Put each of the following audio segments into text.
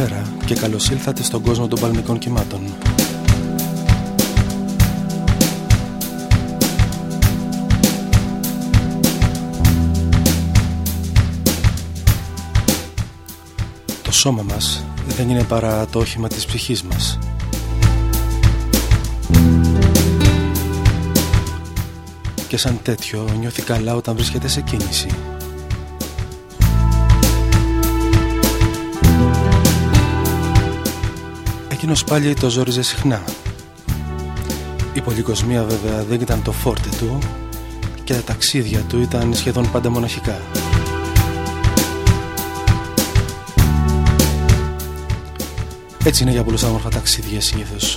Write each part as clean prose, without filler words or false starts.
Καλησπέρα και καλώς ήλθατε στον κόσμο των παλμικών κυμάτων. Το σώμα μας δεν είναι παρά το όχημα της ψυχής μας. Και σαν τέτοιο νιώθει καλά όταν βρίσκεται σε κίνηση. Εκείνος πάλι το ζόριζε συχνά. Η πολυκοσμία βέβαια δεν ήταν το φόρτε του και τα ταξίδια του ήταν σχεδόν πάντα μοναχικά. Έτσι είναι για πολλούς όμορφα ταξίδια συνήθως.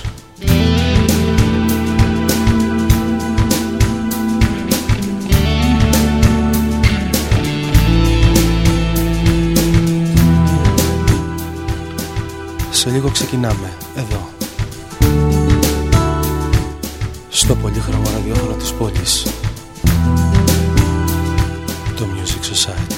Σε λίγο ξεκινάμε, εδώ, στο πολύχρωμο ραδιόφωνο της πόλης, το Music Society.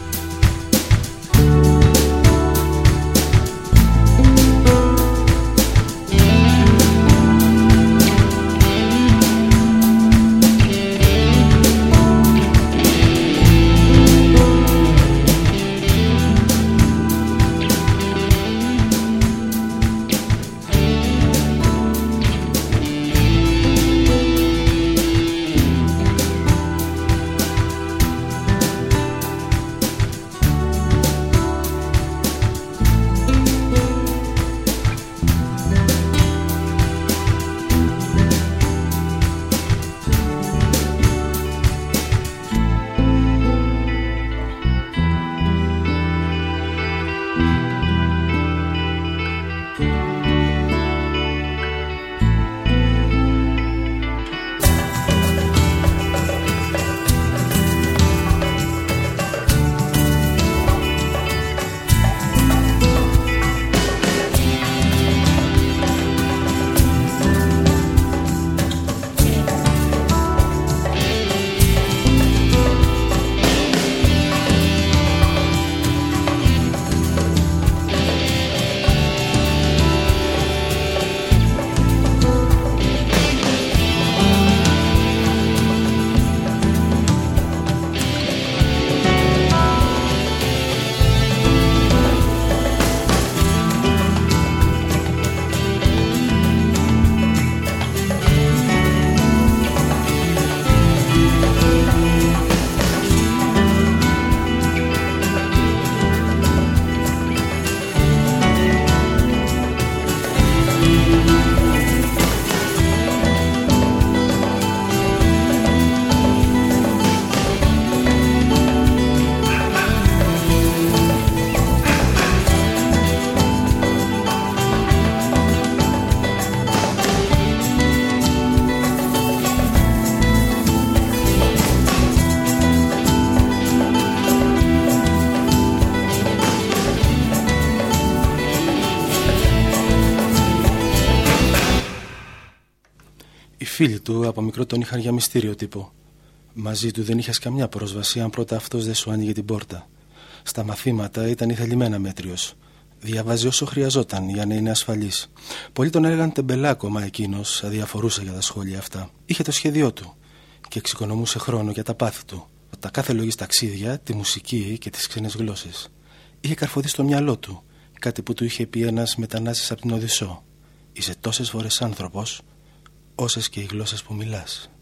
Οι φίλοι του από μικρό τον είχαν για μυστήριο τύπο. Μαζί του δεν είχες καμιά πρόσβαση αν πρώτα αυτός δεν σου άνοιγε την πόρτα. Στα μαθήματα ήταν ηθελημένα μέτριος. Διαβάζει όσο χρειαζόταν για να είναι ασφαλής. Πολλοί τον έλεγαν τεμπελάκο, μα εκείνος αδιαφορούσε για τα σχόλια αυτά. Είχε το σχέδιό του και εξοικονομούσε χρόνο για τα πάθη του. Τα κάθε λογής ταξίδια, τη μουσική και τις ξένες γλώσσες. Είχε καρφωθεί στο μυαλό του κάτι που του είχε πει ένας μετανάστης από την Οδυσσό. Είσαι τόσες φορές άνθρωπος όσες και οι γλώσσες που μιλάς.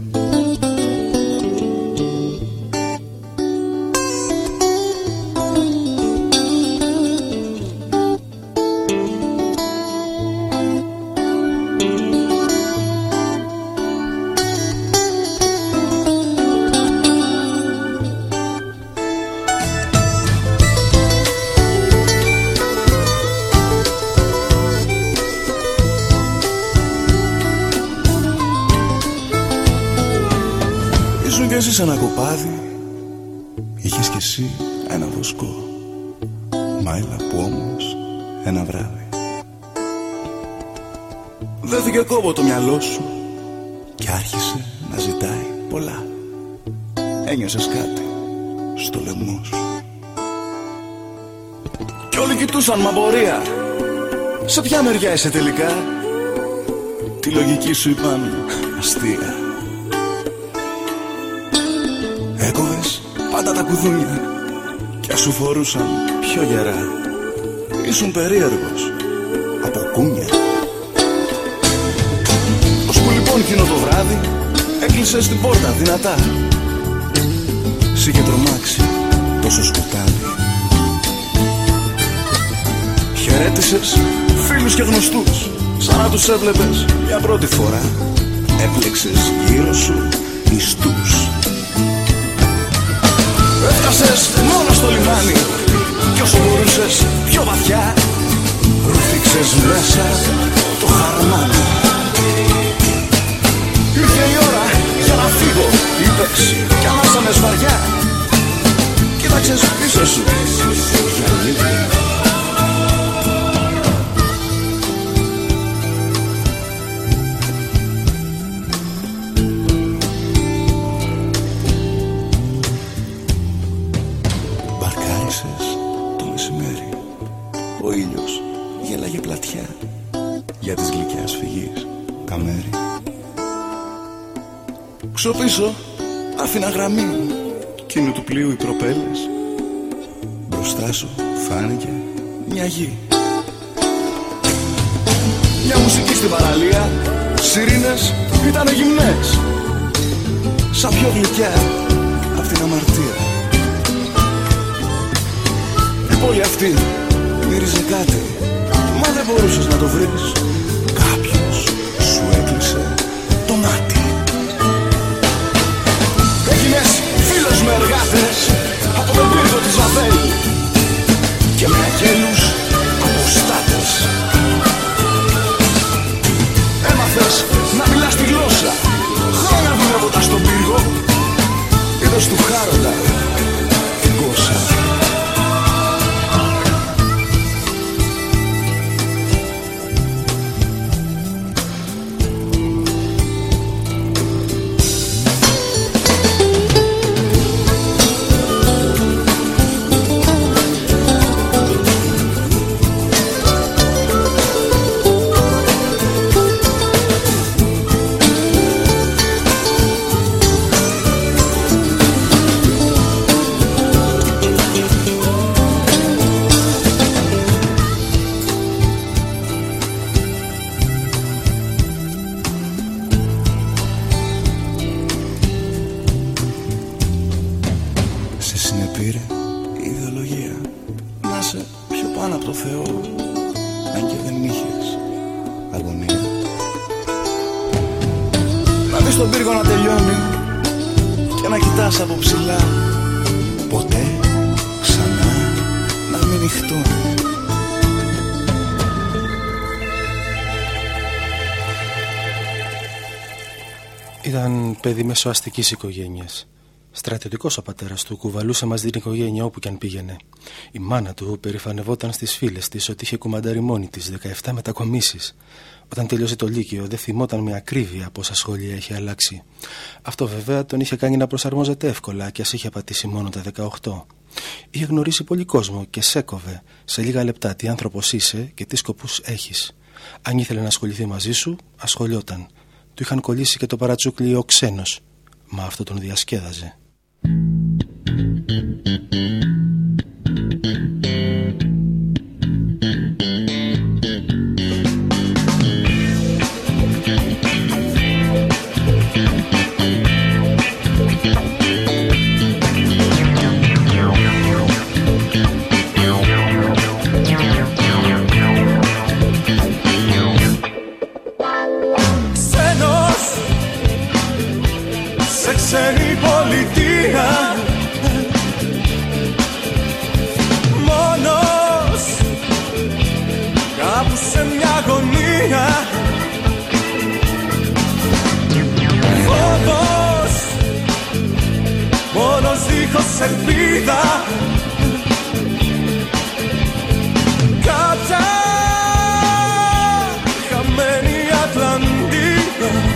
Ζεις ένα κοπάδι, είχες κι εσύ ένα βοσκό. Μάιλα που όμως ένα βράδυ δέθηκε κόμπο το μυαλό σου και άρχισε να ζητάει πολλά. Ένιωσες κάτι στο λαιμό σου κι όλη Όλοι κοιτούσαν μ' απορία. Σε ποια μεριά είσαι τελικά? Τη λογική σου είπαν αστεία. Έκοβες πάντα τα κουδούνια κι ας σου φορούσαν πιο γερά. Ήσουν περίεργος από κούνια. Ώσπου λοιπόν εκείνο το βράδυ έκλεισες την πόρτα δυνατά. Σ' είχε τρομάξει τόσο σκοτάδι. Χαιρέτησες φίλους και γνωστούς σαν να τους έβλεπες για πρώτη φορά. Έπλεξες γύρω σου ιστούς. Έφτασες μόνο στο λιμάνι κι όσο μπορούσες πιο βαθιά ρουφήξες μέσα το χαρμάνι. Ήρθε η ώρα για να φύγω, είπες κι ανάσανες βαριά. Κοίταξες πίσω σου για λίγο. Ο ήλιος γέλαγε πλατιά για της γλυκιάς φυγής τα μέρη. Ξοπίσω άφηνα γραμμή εκείνου του πλοίου οι προπέλες. Μπροστά σου φάνηκε μια γη, μια μουσική στην παραλία. Σιρήνες ήτανε γυμνές σαν πιο γλυκιά απ' την αμαρτία. Η πόλη αυτή μύριζε κάτι, μα δεν μπορούσες να το βρεις. Κάποιος σου έκλεισε το μάτι. Έγινες φίλος με εργάτες από τον πύργο της Βαβέλ και με αγγέλους αποστάτες. Έμαθες να μιλάς τη γλώσσα, χρόνια δουλεύοντας στον πύργο. Είδος του χάροντα την κόσα. Στον πύργο να τελειώνει και να κοιτάς από ψηλά. Ποτέ ξανά να μην νυχτώνει. Ήταν παιδί μεσοαστικής οικογένειας. Στρατιωτικός ο πατέρας του, κουβαλούσε μαζί την οικογένεια όπου κι αν πήγαινε. Η μάνα του περηφανευόταν στις φίλες της ότι είχε κουμαντάρει μόνη της 17 μετακομίσεις. Όταν τελειώσει το Λύκειο, δεν θυμόταν με ακρίβεια πόσα σχόλια είχε αλλάξει. Αυτό βέβαια τον είχε κάνει να προσαρμόζεται εύκολα κι ας είχε πατήσει μόνο τα 18. Είχε γνωρίσει πολύ κόσμο και σέκοβε σε λίγα λεπτά τι άνθρωπος είσαι και τι σκοπούς έχεις. Αν ήθελε να ασχοληθεί μαζί σου, ασχολιόταν. Του είχαν κολλήσει και το παρατσούκλι ο ξένος, μα αυτό τον διασκέδαζε. Ξένη πολιτεία, μόνος κάπου σε μια γωνία. Φόβος, μόνος δίχως ελπίδα. Κάποια χαμένη Ατλαντίδα.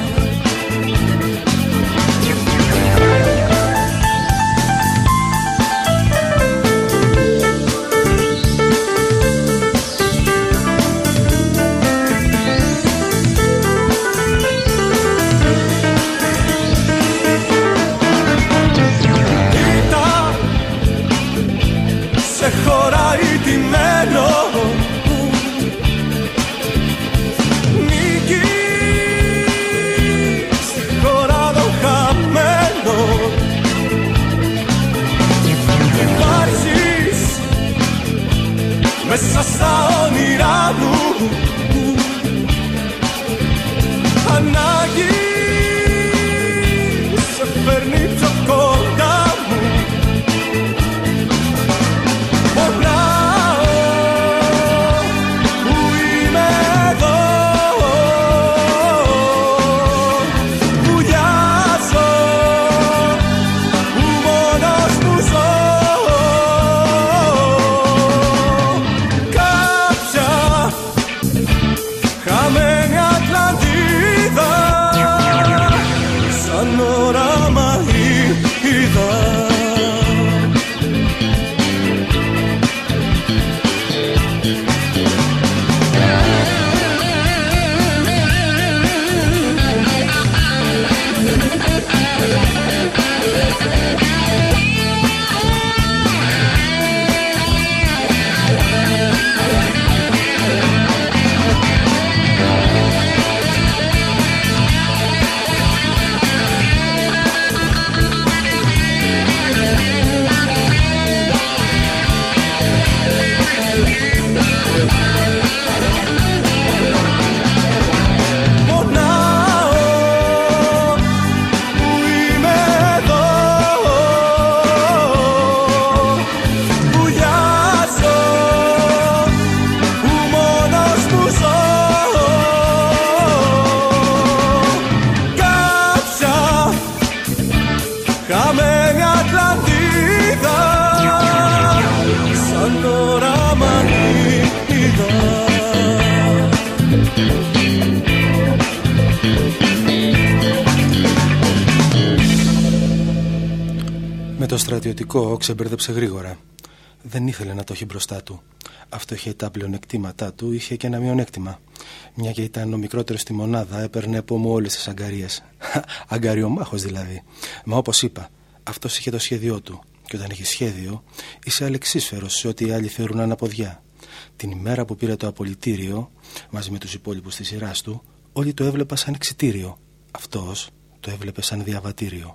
Με το στρατιωτικό ξεμπέρδεψε γρήγορα. Δεν ήθελε να το έχει μπροστά του. Αυτό είχε τα πλεονεκτήματά του, είχε και ένα μειονέκτημα. Μια και ήταν ο μικρότερος στη μονάδα, έπαιρνε από μου όλες τις αγκαρίες. Αγκαριομάχος δηλαδή. Μα όπως είπα, αυτός είχε το σχέδιό του. Και όταν έχει σχέδιο, είσαι αλεξίσφαιρος σε ό,τι οι άλλοι θεωρούν αναποδιά. Την ημέρα που πήρε το απολυτήριο, μαζί με τους υπόλοιπους της σειράς του, όλοι το έβλεπαν σαν εξιτήριο. Αυτός το έβλεπε σαν διαβατήριο.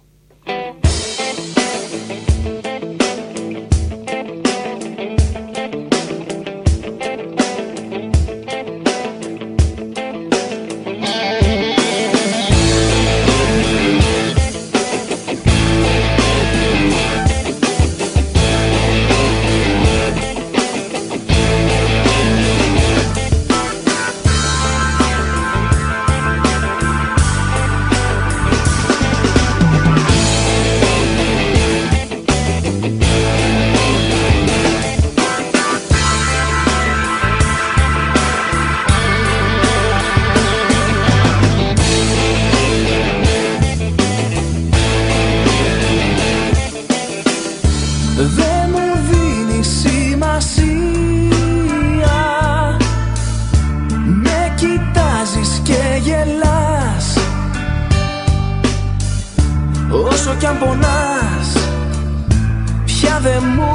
Όσο κι αν πονάς, πια δε μου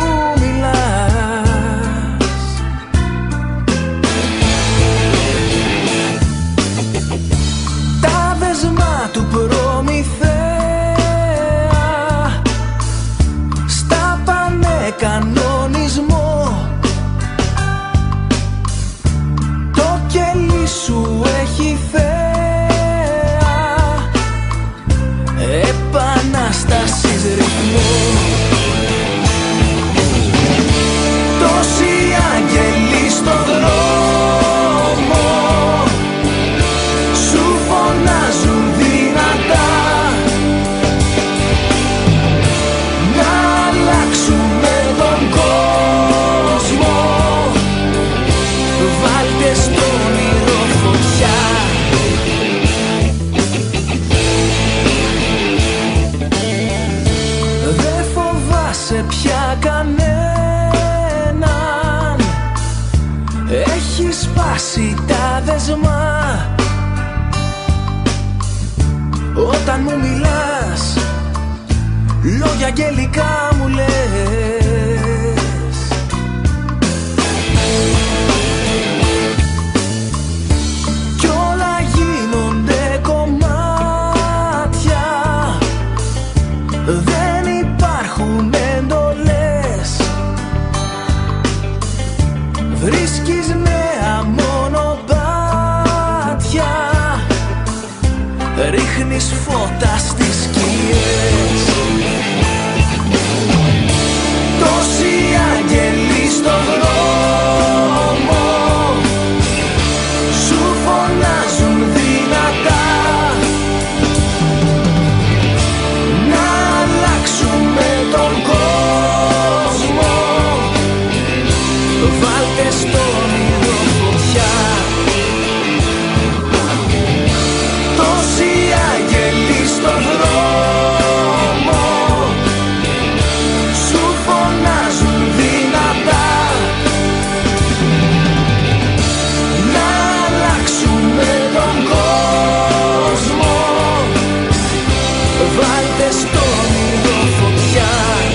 μιλάς. Τα δεσμά του Προμηθέα στα πάνε κανονισμό. Το κελί σου έχει θέα, επανάστασης ρυθμό. Τόσοι άγγελοι στο δρόμο σου φωνάζουν δυνατά να αλλάξουμε τον κόσμο. Βάλτε στο όνειρο φωτιά. Σε πια κανέναν, έχει σπάσει τα δεσμά. Όταν μου μιλάς, λόγια αγγελικά μου λες. Κι όλα γίνονται κομμάτια, δεν υπάρχουν εντολές. Βρίσκεις νέα μονοπάτια, ρίχνεις φώτα στις σκιές. Τόσοι άγγελοι στο δρόμο σου φωνάζουν δυνατά να αλλάξουμε τον κόσμο. Βάλτε στο όνειρο φωτιά. Τόσοι άγγελοι στο δρόμο σου φωνάζουν δυνατά να αλλάξουμε τον κόσμο. Βάλτε στο όνειρο φωτιά.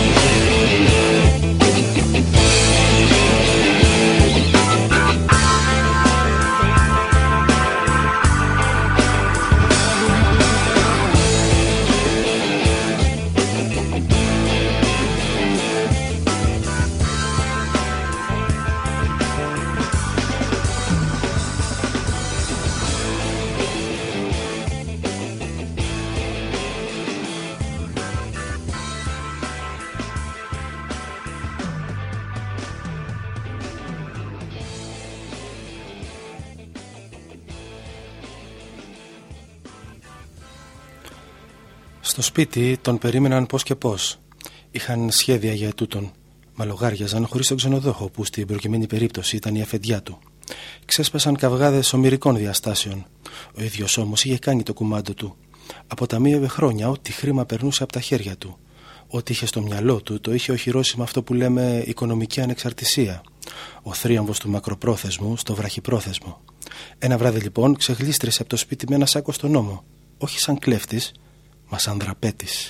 Στο σπίτι τον περίμεναν πώς και πώς. Είχαν σχέδια για ετούτον. Μα λογάριαζαν χωρίς τον ξενοδόχο που στην προκειμένη περίπτωση ήταν η αφεντιά του. Ξέσπασαν καυγάδες ομηρικών διαστάσεων. Ο ίδιος όμως είχε κάνει το κουμάντο του. Αποταμίευε χρόνια ό,τι χρήμα περνούσε από τα χέρια του. Ό,τι είχε στο μυαλό του το είχε οχυρώσει με αυτό που λέμε οικονομική ανεξαρτησία. Ο θρίαμβος του μακροπρόθεσμου στο βραχυπρόθεσμο. Ένα βράδυ λοιπόν ξεγλίστρησε από το σπίτι με ένα σάκο στον ώμο. Όχι σαν κλέφτης, μα σαν δραπέτης.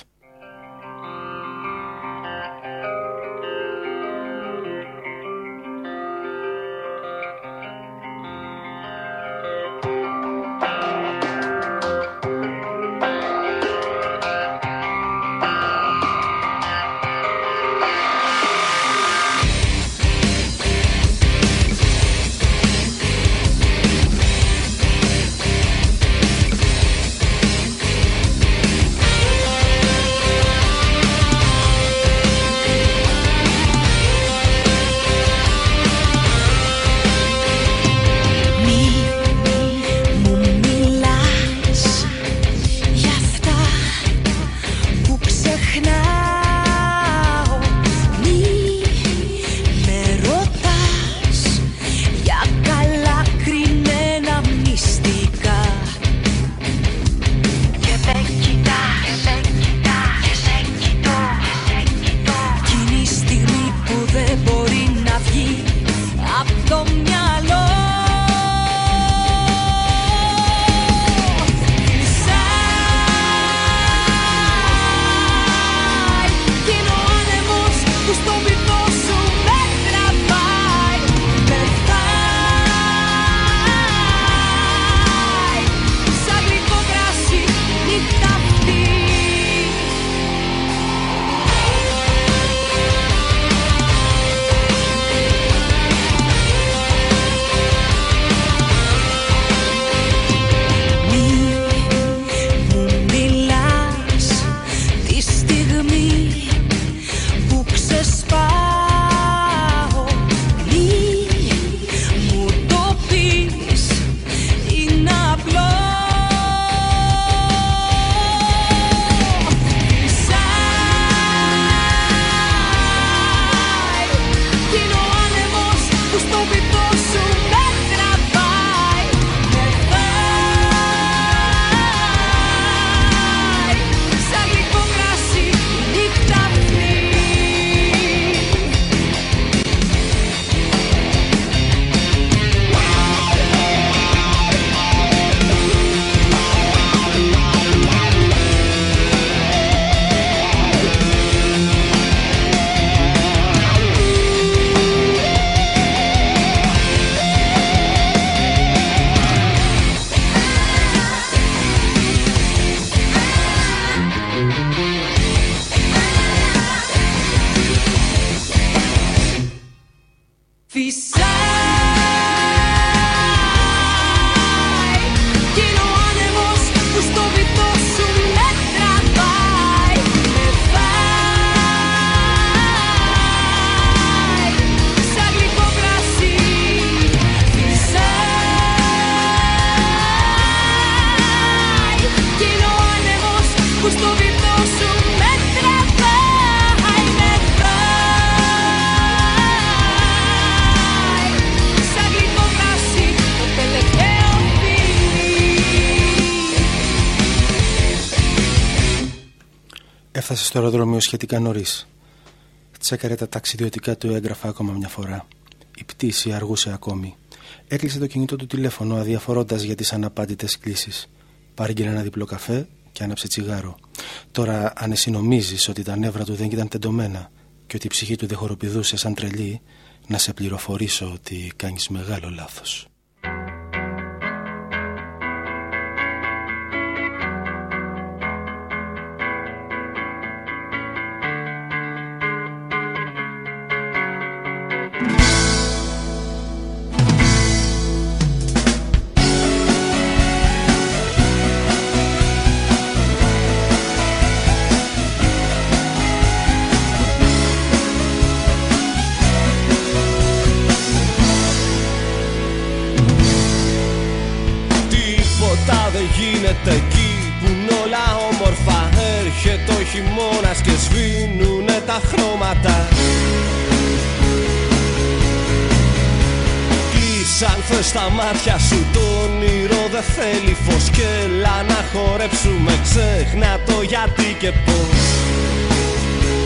Έφτασε στο αεροδρόμιο σχετικά νωρίς. Τσέκαρε τα ταξιδιωτικά του έγγραφα ακόμα μια φορά. Η πτήση αργούσε ακόμη. Έκλεισε το κινητό του τηλέφωνο αδιαφορώντας για τις αναπάντητες κλήσεις. Πάρεγγειλε ένα διπλό καφέ και άναψε τσιγάρο. Τώρα, αν εσύ νομίζεις ότι τα νεύρα του δεν ήταν τεντωμένα και ότι η ψυχή του δεν χοροπηδούσε σαν τρελή, να σε πληροφορήσω ότι κάνεις μεγάλο λάθος. Εκεί που είναι όλα όμορφα, έρχεται ο χειμώνας και σβήνουνε τα χρώματα. Κλείσαν θες τα μάτια σου, το όνειρο δεν θέλει φως. Και έλα να χορέψουμε, ξέχνα το γιατί και πώς.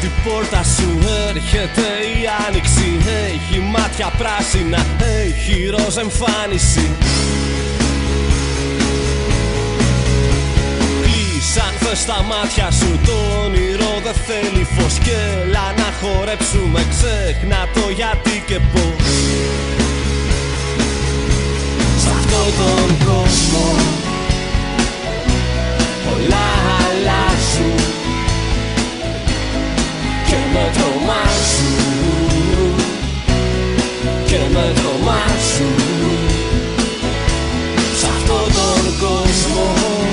στην πόρτα σου έρχεται η άνοιξη. Έχει μάτια πράσινα, έχει ροζ εμφάνιση. Κλείσαν θες τα μάτια σου, το όνειρο δεν θέλει φως. Και έλα να χορέψουμε, ξέχνα το γιατί και πώς. Σ' αυτόν τον κόσμο όλα αλλάζουν και με τρομάζουν, και με τρομάζουν. Σ' αυτόν τον κόσμο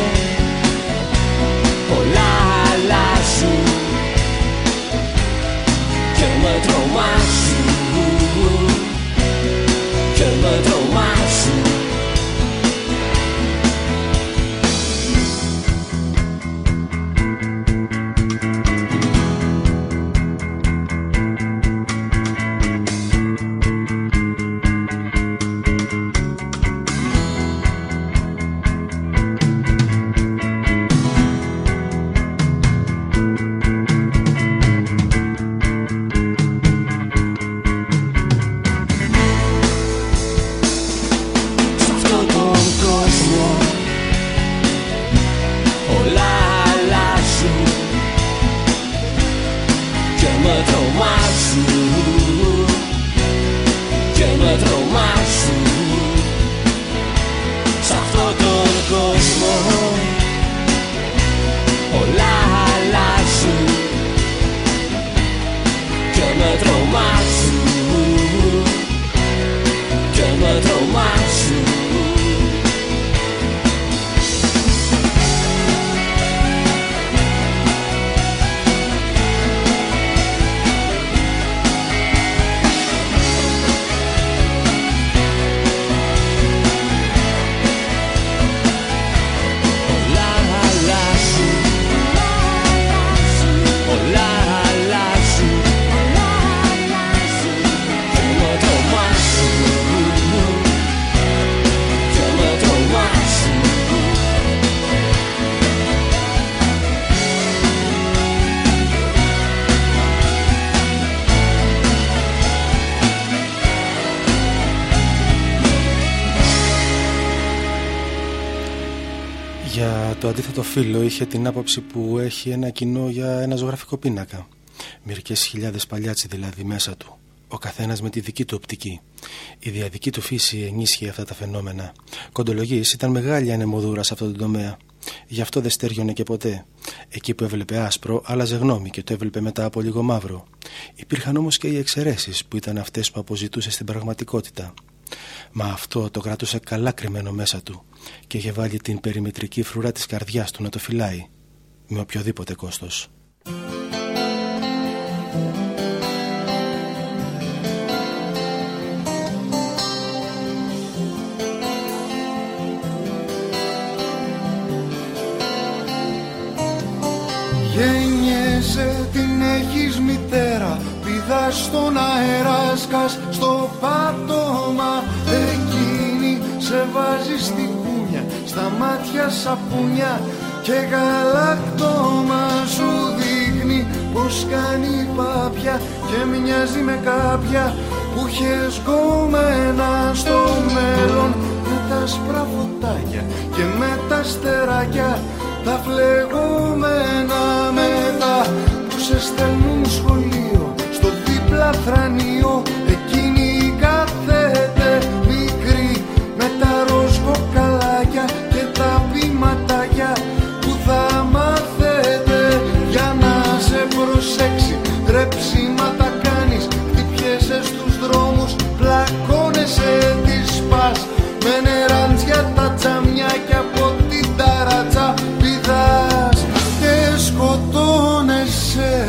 όλα αλλάζουν και με τρομάζουν, και με τρομάζουν. Το αντίθετο φύλο είχε την άποψη που έχει ένα κοινό για ένα ζωγραφικό πίνακα. Μερικές χιλιάδες παλιάτσι δηλαδή μέσα του. Ο καθένας με τη δική του οπτική. Η διαδική του φύση ενίσχυε αυτά τα φαινόμενα. Κοντολογής ήταν μεγάλη ανεμοδούρα σε αυτό το τομέα. Γι' αυτό δεν στέριωνε και ποτέ. Εκεί που έβλεπε άσπρο, άλλαζε γνώμη και το έβλεπε μετά από λίγο μαύρο. Υπήρχαν όμως και οι εξαιρέσεις που ήταν αυτές που αποζητούσε στην πραγματικότητα. Μα αυτό το κρατούσε καλά κρυμμένο μέσα του και είχε βάλει την περιμετρική φρουρά της καρδιάς του να το φυλάει με οποιοδήποτε κόστος. Γένιεσαι, την έχεις μητέρα, πηδάς στον αέρα, σκάς στο πάτωμα. Εκείνη σε βάζει στην κούνια, στα μάτια σαπούνια και γαλακτόμα. Σου δείχνει πως κάνει πάπια και μοιάζει με κάποια που είχες γκόμενα στο μέλλον. Με τα άσπρα φωτάκια και με τα αστεράκια, τα φλεγόμενα μετά που σε στέλνουν σχολείο, στο δίπλα θρανείο. Εκείνη κάθεται μικρή με τα ροζ κοκαλάκια και τα ποιηματάκια που θα μάθετε για να σε προσέξει. Τρέψιματα κάνεις, χτυπιέσαι στους δρόμους, πλακώνεσαι, τις σπάς με νεράντια τα τσαμιάκια από την ταράτσα. Πηδάς και σκοτώνεσαι.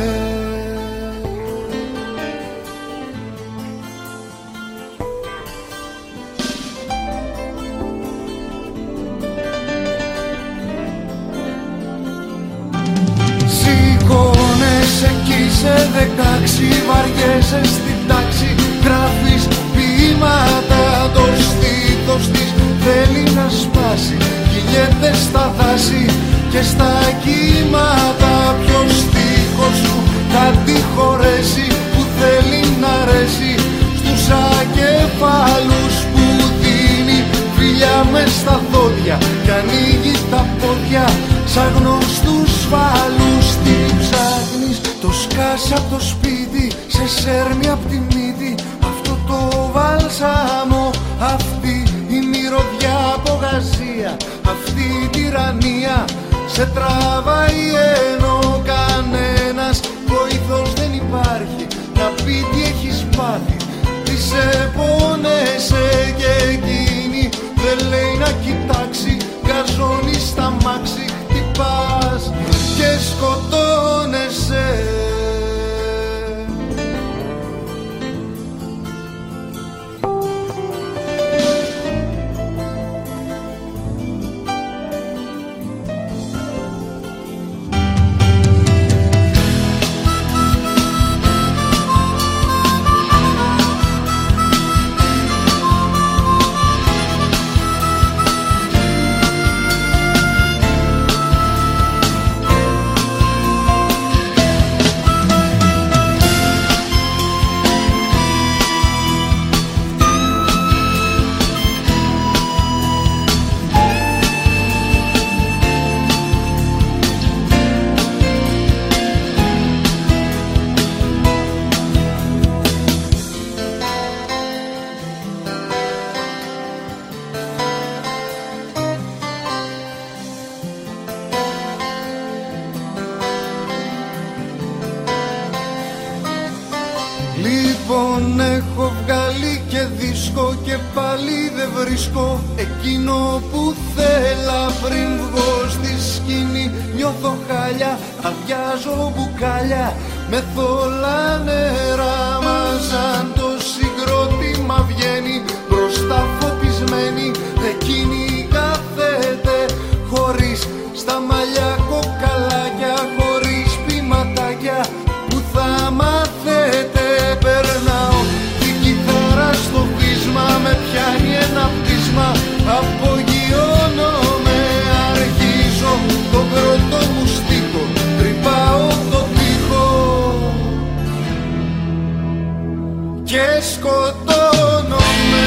Σηκώνεσαι κι είσαι 16, βαριέσαι στην τάξη, γράφεις ποίηματα, το στήθος της θέλει να σπάσει. Κυλιέται στα δάση και στα κύματα, ποιος στίχος σου θα τη σε σέρμη απ' τη μύτη αυτό το βάλσαμο, αυτή η μυρωδιά από γαζία, αυτή η τυραννία σε τραβάει ενώ κανένας βοηθός δεν υπάρχει να πει τι έχεις πάθει, τι σε πόνεσαι και εκείνη δεν λέει να κοιτάξει, γκαζώνει στα μάξι, χτυπάς και σκοτώνεσαι. Λοιπόν έχω βγάλει και δίσκο και πάλι δεν βρίσκω εκείνο που θέλα πριν βγω στη σκηνή. Νιώθω χάλια, αδειάζω μπουκάλια με θολά νερά, μα σαν το συγκρότημα βγαίνει μπροστά φωτισμένη. Εκείνη κάθεται χωρίς στα μαλλιά κοκαλάκια, χωρίς ποιηματάκια που θα μάθετε. Περνάω την κιθάρα στο πείσμα, με πιάνει ένα πείσμα, απογειώνομαι, αρχίζω τον πρώτο μου στίχο, τρυπάω το τοίχο και σκοτώνομαι.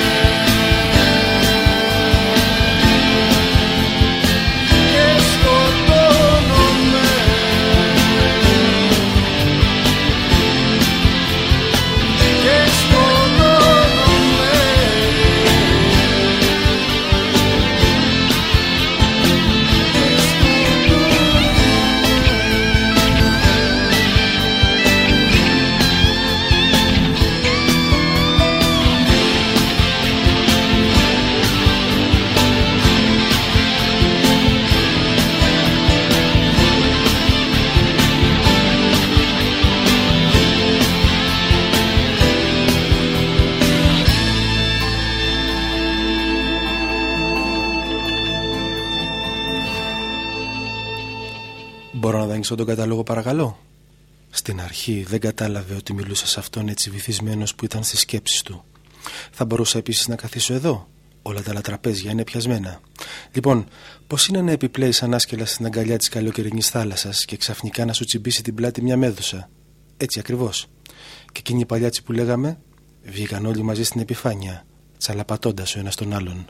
Μπορώ να δανείσω τον κατάλογο παρακαλώ? Στην αρχή δεν κατάλαβε ότι μιλούσα σε αυτόν έτσι βυθισμένος που ήταν στις σκέψεις του. Θα μπορούσα επίσης να καθίσω εδώ? Όλα τα άλλα τραπέζια είναι πιασμένα. Λοιπόν, πώς είναι να επιπλέεις ανάσκελα στην αγκαλιά της καλοκαιρινής θάλασσας και ξαφνικά να σου τσιμπήσει την πλάτη μια μέδουσα? Έτσι ακριβώς. Και εκείνοι οι παλιάτσι που λέγαμε βγήκαν όλοι μαζί στην επιφάνεια, τσαλαπατώντας ο ένας τον άλλον.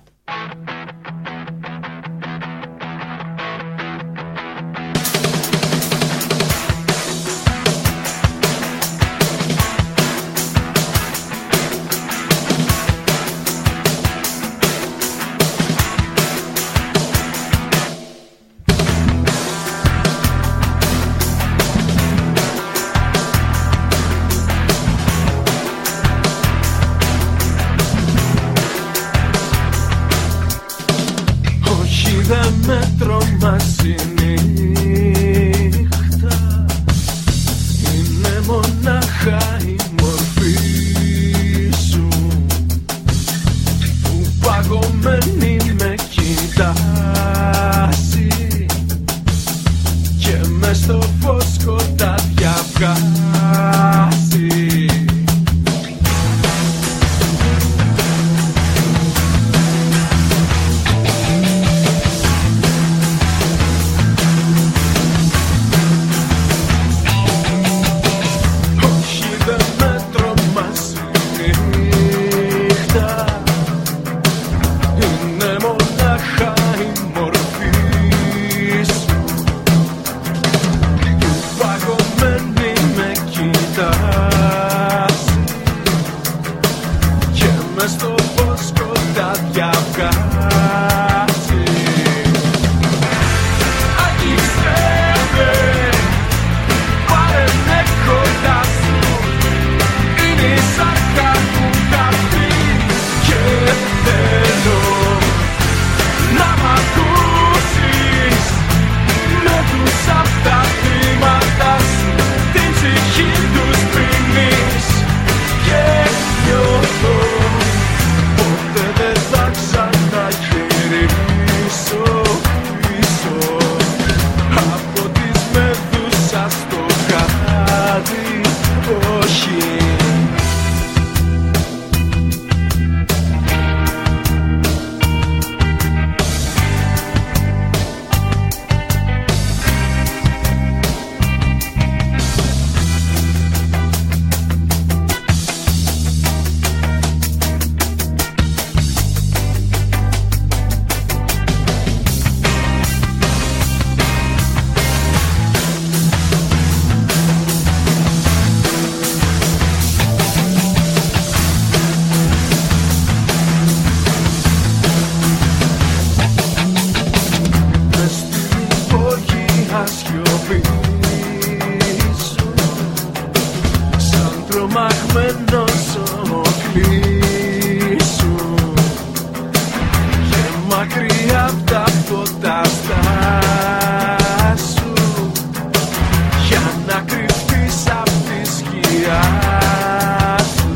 απ' τα φωταστά σου για να κρυφτείς απ' τη σκιά σου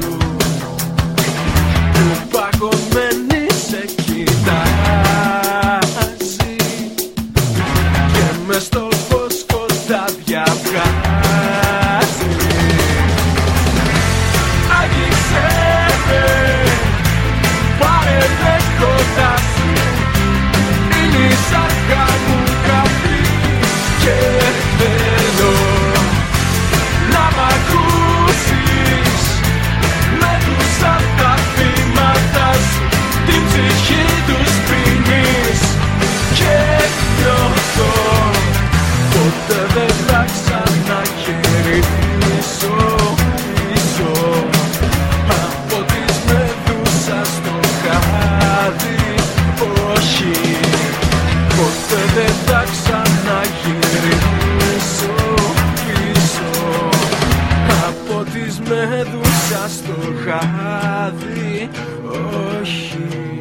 που παγωμένη σε κοιτάζει και μες στο φως σκοτάδια βγάζει. Άγγιξε με, πάρε με κοντά σου, είναι η σάρκα μου καυτή και θέλω να μ' ακούσεις με τους ανταθήματά σου, την ψυχή τους πίνεις και νιώθω ποτέ δεν θα ξαναγυρίσω πίσω από τις Μεδούσας στο χάδι. Όχι, ποτέ δεν θα ξαναγυρίσω πίσω από τις Μεδούσας στο χάδι. Όχι.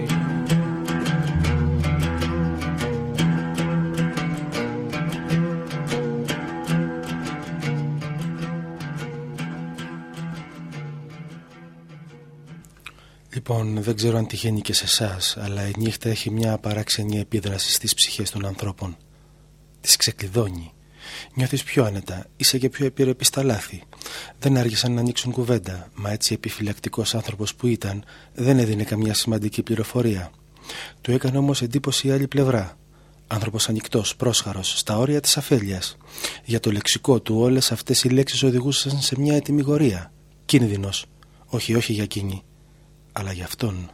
Λοιπόν, δεν ξέρω αν τυχαίνει και σε εσάς, αλλά η νύχτα έχει μια παράξενη επίδραση στις ψυχές των ανθρώπων. Τις ξεκλειδώνει. Νιώθεις πιο άνετα, είσαι και πιο επιρρεπής στα λάθη. Δεν άργησαν να ανοίξουν κουβέντα, μα έτσι επιφυλακτικός άνθρωπος που ήταν, δεν έδινε καμιά σημαντική πληροφορία. Του έκανε όμως εντύπωση η άλλη πλευρά. Άνθρωπος ανοιχτός, πρόσχαρος, στα όρια της αφέλειας. Για το λεξικό του όλες αυτές οι λέξεις οδηγούσαν σε μια ετοιμιγορία. Κίνδυνος. Όχι για εκείνη, αλλά για αυτόν.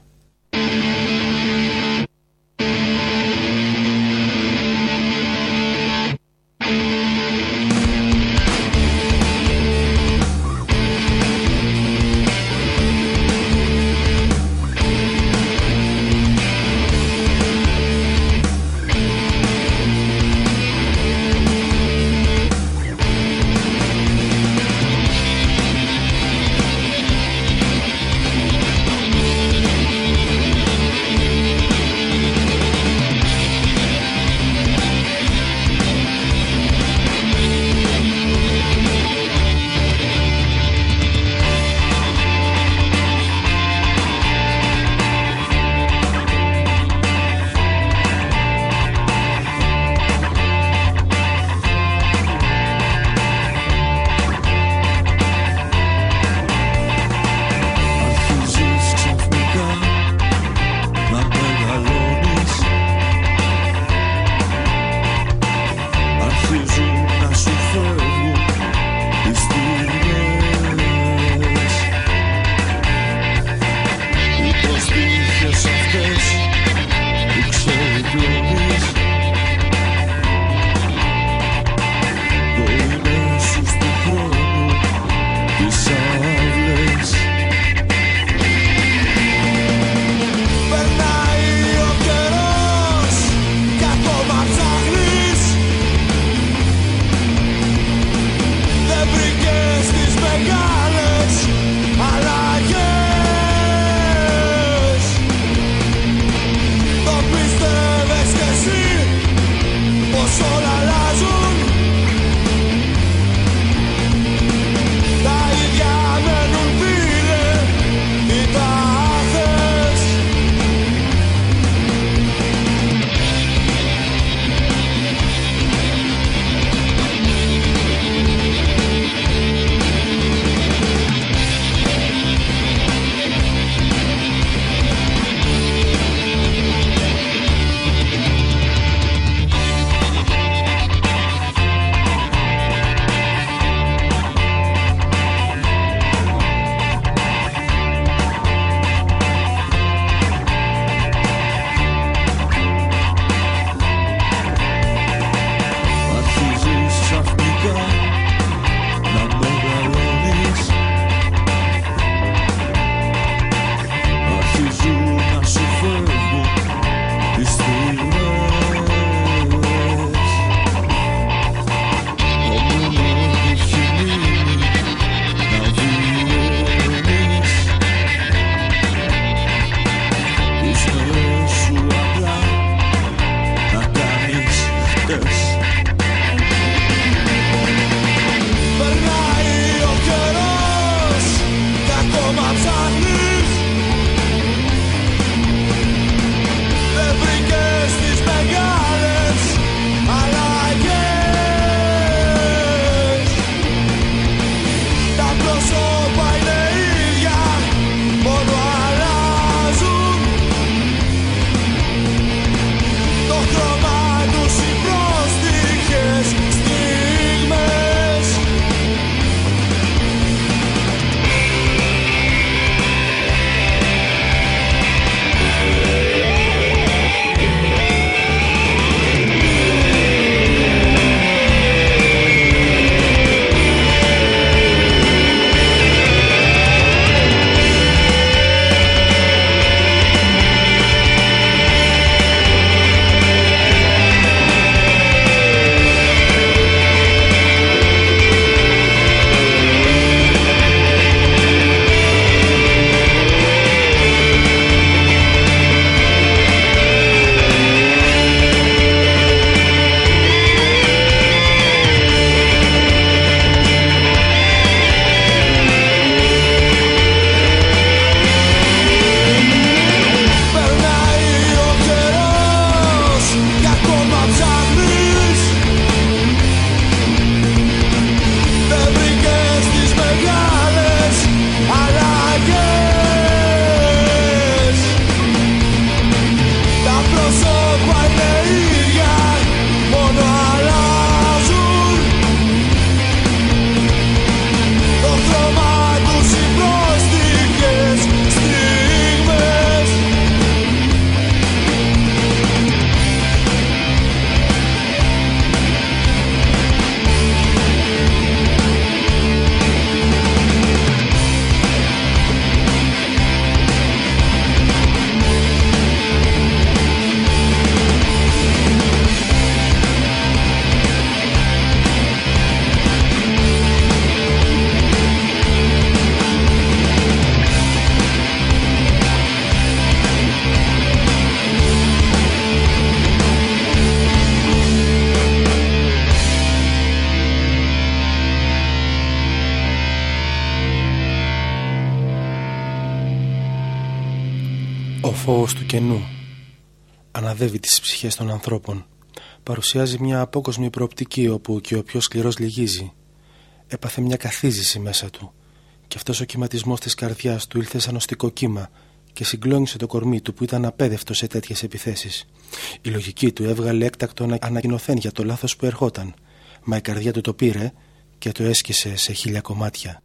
φόβος του κενού αναδεύει τις ψυχές των ανθρώπων. Παρουσιάζει μια απόκοσμη προοπτική όπου και ο πιο σκληρός λυγίζει. Έπαθε μια καθίζηση μέσα του και αυτός ο κυματισμός της καρδιάς του ήλθε σαν οστικό κύμα και συγκλώνησε το κορμί του που ήταν απέδευτο σε τέτοιες επιθέσεις. Η λογική του έβγαλε έκτακτο ανακοινωθέν για το λάθος που ερχόταν, μα η καρδιά του το πήρε και το έσκησε σε 1000 κομμάτια.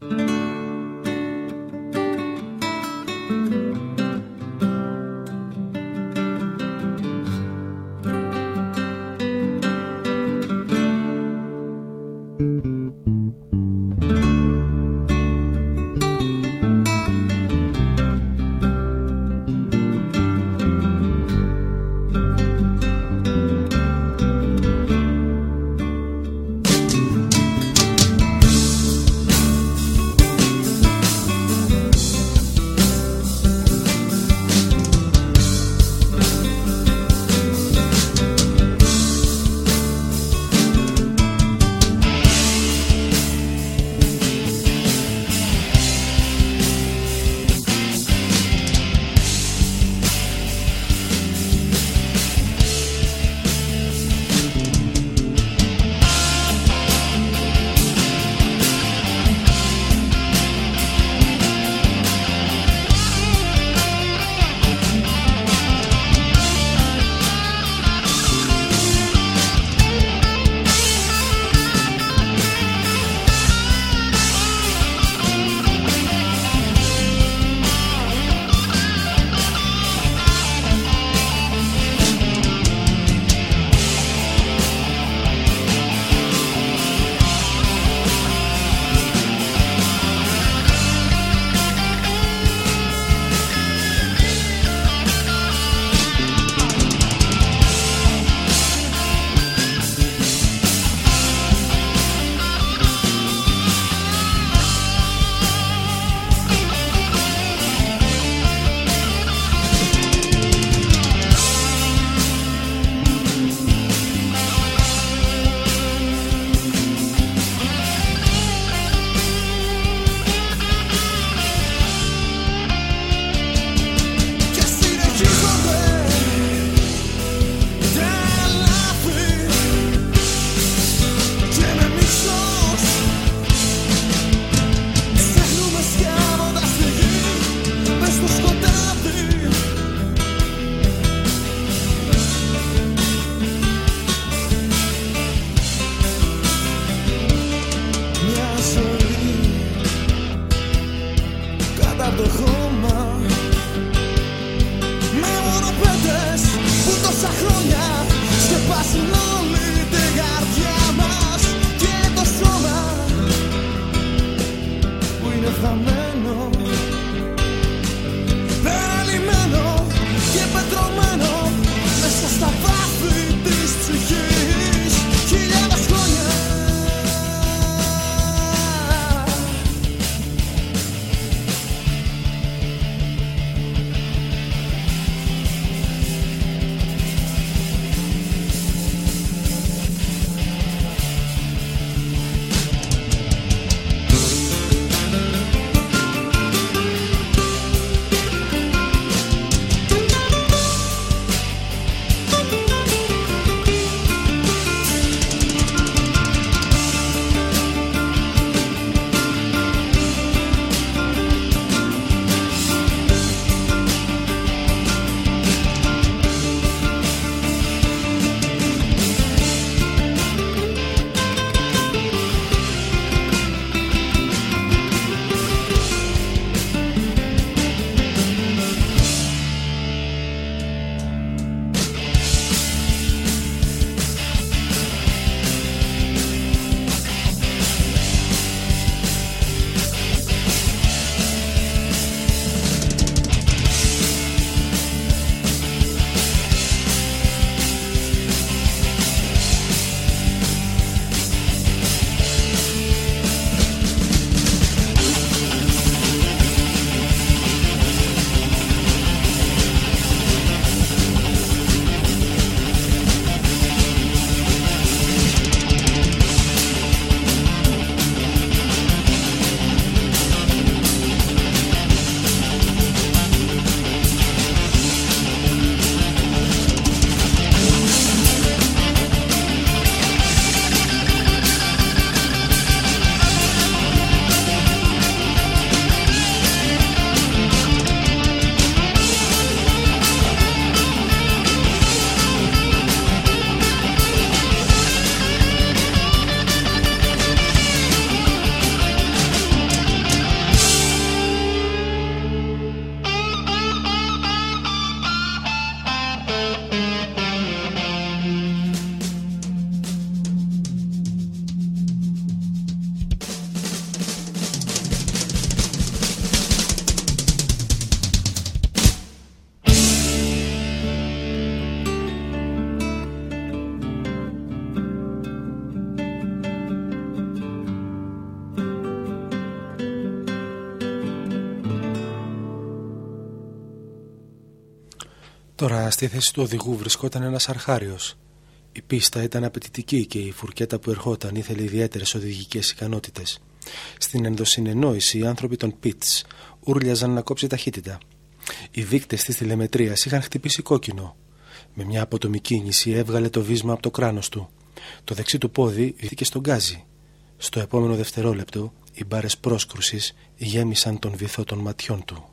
Τώρα στη θέση του οδηγού βρισκόταν ένας αρχάριος. Η πίστα ήταν απαιτητική και η φουρκέτα που ερχόταν ήθελε ιδιαίτερες οδηγικές ικανότητες. Στην ενδοσυνεννόηση οι άνθρωποι των πιτς ούρλιαζαν να κόψει ταχύτητα. Οι δείκτες της τηλεμετρίας είχαν χτυπήσει κόκκινο. Με μια απότομη κίνηση έβγαλε το βίσμα από το κράνος του. Το δεξί του πόδι βυθήκε στον γκάζι. Στο επόμενο δευτερόλεπτο οι μπάρες πρόσκρουσης γέμισαν τον βυθό των ματιών του.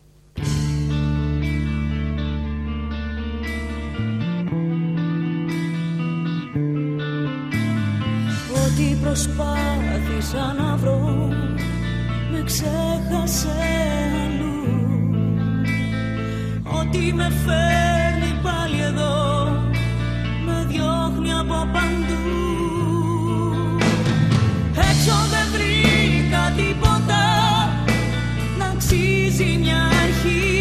Ό,τι προσπάθησα να βρω με ξέχασε αλλού. Ό,τι με φέρνει πάλι εδώ με διώχνει από παντού. Έξω δεν βρήκα τίποτα να αξίζει μια αρχή.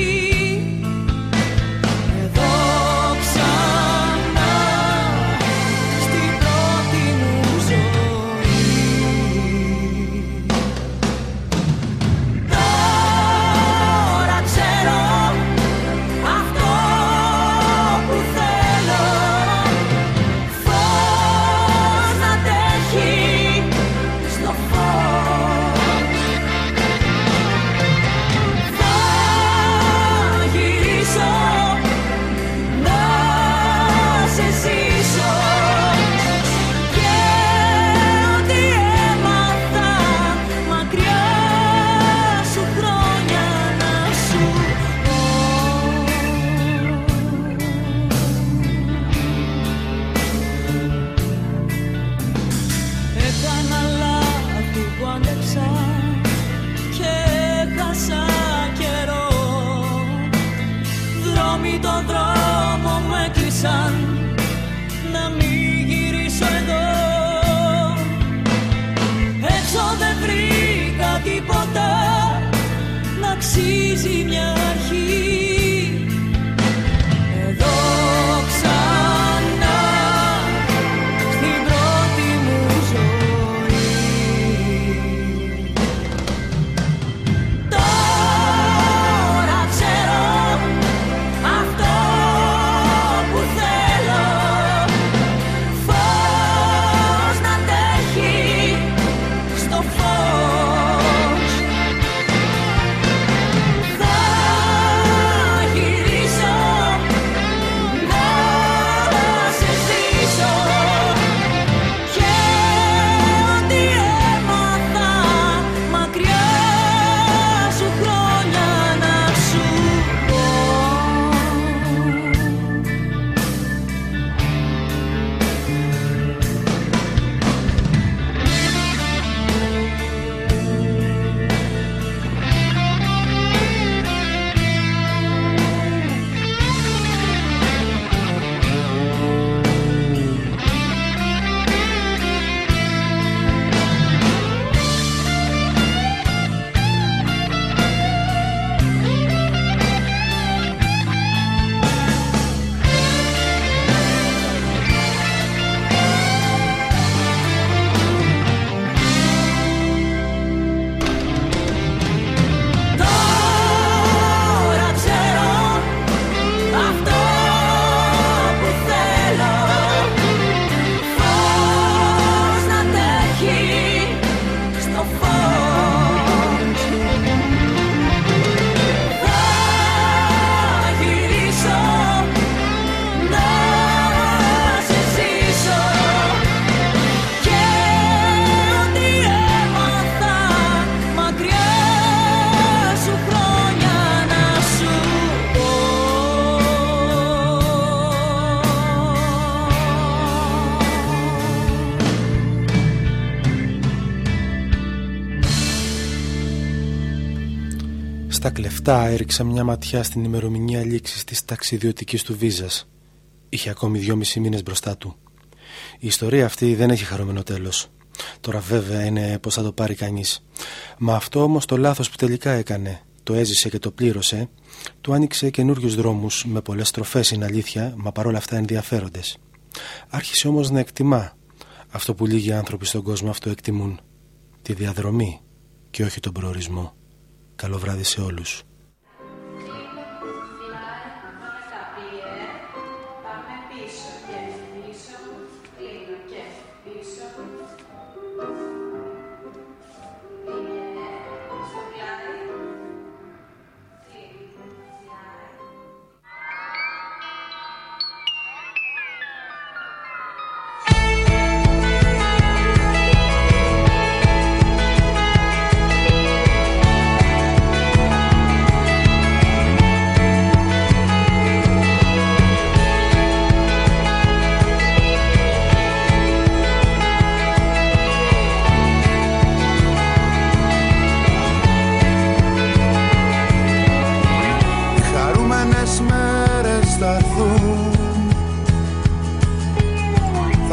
Εδώ ξανά στην πρώτη μου ζωή. Τώρα ξέρω αυτό που θέλω, φως να τέχει στο φως. Θα γυρίσω να σε ζήσω και ό,τι έμαθα μακριά σου χρόνια να σου πω. Έκανα λάθη που άντεξα και έχασα καιρό. Δρόμοι τον δρόμο μου έκλεισαν να μην γυρίσω εδώ. Έξω δεν βρήκα τίποτα να αξίζει μια αρχή. Εδώ ξανά στην πρώτη μου ζωή. Τώρα ξέρω αυτό που θέλω, φως να τέχει στο φως. Θα γυρίσω να σε ζήσω και ό,τι έμαθα μακριά σου χρόνια να σου πω. Τώρα ξέρω αυτό που θέλω, φως να τέχει στο φως. Θα γυρίσω να σε ζήσω και ό,τι έμαθα μακριά σου χρόνια να σου πω. Στα κλεφτά έριξα μια ματιά στην ημερομηνία λήξης της ταξιδιωτικής του βίζας. Είχε ακόμη 2,5 μήνες μπροστά του. Η ιστορία αυτή δεν έχει χαρούμενο τέλος. Τώρα βέβαια είναι πως θα το πάρει κανείς. Μα αυτό όμως το λάθος που τελικά έκανε, το έζησε και το πλήρωσε, του άνοιξε καινούριους δρόμους με πολλές στροφές, είναι αλήθεια, μα παρόλα αυτά ενδιαφέροντες. Άρχισε όμως να εκτιμά αυτό που λίγοι άνθρωποι στον κόσμο αυτό εκτιμούν, τη διαδρομή και όχι τον προορισμό. Καλό βράδυ σε όλους.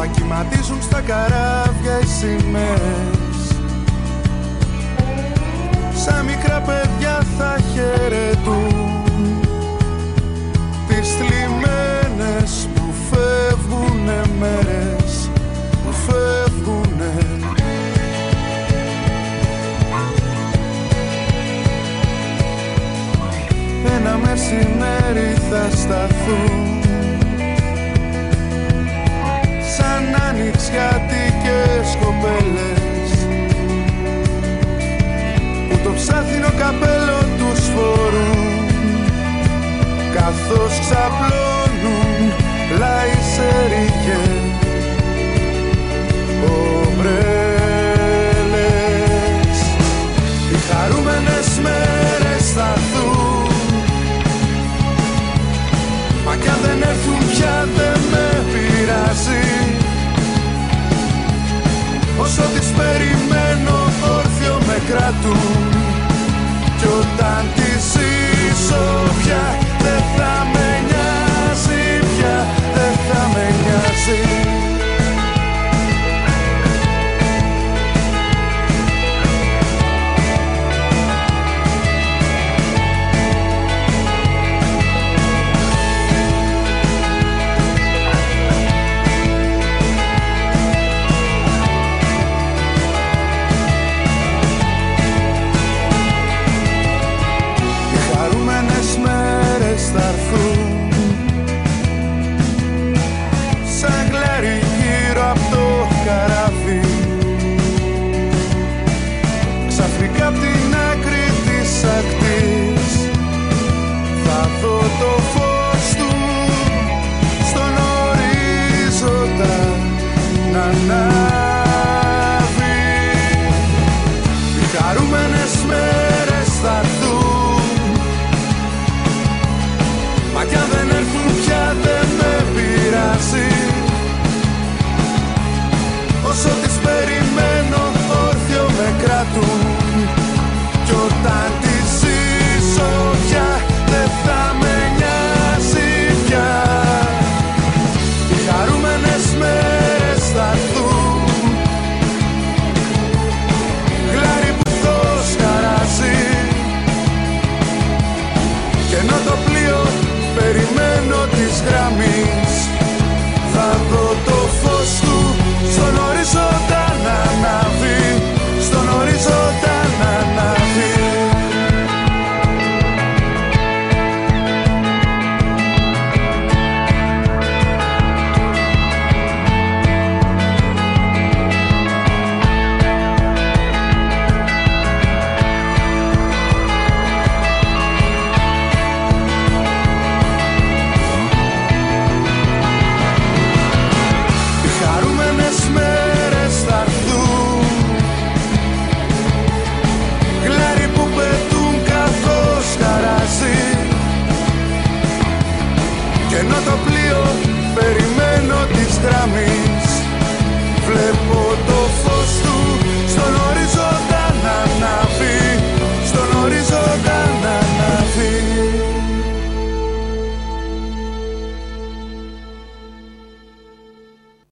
κυματίζουν στα καράβια οι σημαίες. Σαν μικρά παιδιά θα χαιρετούν τις θλιμμένες που φεύγουνε μέρες, που φεύγουνε. Ένα μεσημέρι θα σταθούν σαν ανοιξιάτικες κοπέλες που το ψάθινο καπέλο τους φορούν καθώς ξαπλώνουν λαϊσερικές ομπρέλες. Οι χαρούμενες μέρες θα έρθουν, μα κι αν δεν έρθουν πια δεν με πειράζει. Όσο τις περιμένω όρθιο με κρατούν